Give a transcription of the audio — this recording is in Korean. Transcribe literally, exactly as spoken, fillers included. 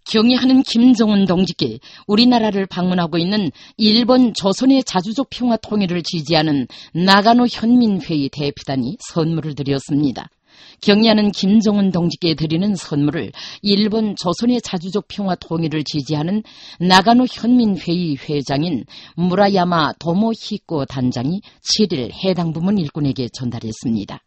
경애하는 김정은 동지께 우리나라를 방문하고 있는 일본 조선의 자주적 평화 통일을 지지하는 나가노 현민회의 대표단이 선물을 드렸습니다. 경애하는 김정은 동지께 드리는 선물을 일본 조선의 자주적 평화 통일을 지지하는 나가노 현민회의 회장인 무라야마 도모히코 단장이 칠 일 해당 부문 일꾼에게 전달했습니다.